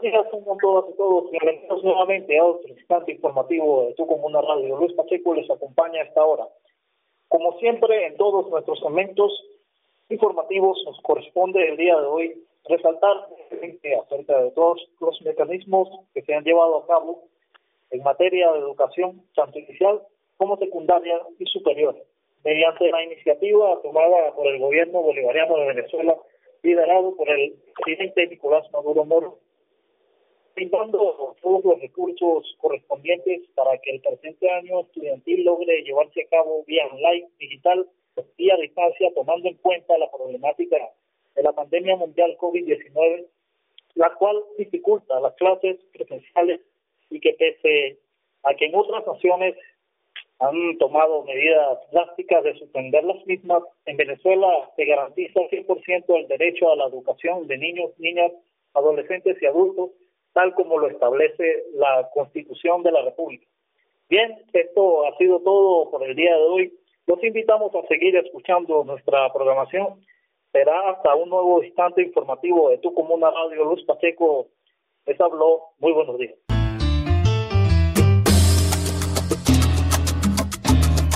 días, como todas y todos. Bienvenidos nuevamente a otro instante informativo de Tu Comuna Radio. Luis Pacheco les acompaña a esta hora. Como siempre, en todos nuestros segmentos informativos nos corresponde el día de hoy resaltar acerca de todos los mecanismos que se han llevado a cabo en materia de educación, tanto inicial como secundaria y superior, mediante la iniciativa tomada por el gobierno bolivariano de Venezuela, liderado por el presidente Nicolás Maduro Moro, brindando todos los recursos correspondientes para que el presente año estudiantil logre llevarse a cabo vía online, digital y a distancia, tomando en cuenta la problemática de la pandemia mundial COVID-19, la cual dificulta las clases presenciales y que pese a que en otras naciones han tomado medidas drásticas de suspender las mismas, en Venezuela se garantiza 100% el derecho a la educación de niños, niñas, adolescentes y adultos, tal como lo establece la Constitución de la República. Bien, esto ha sido todo por el día de hoy. Los invitamos a seguir escuchando nuestra programación. Será hasta un nuevo instante informativo de Tu Comuna Radio. Luis Pacheco les habló. Muy buenos días.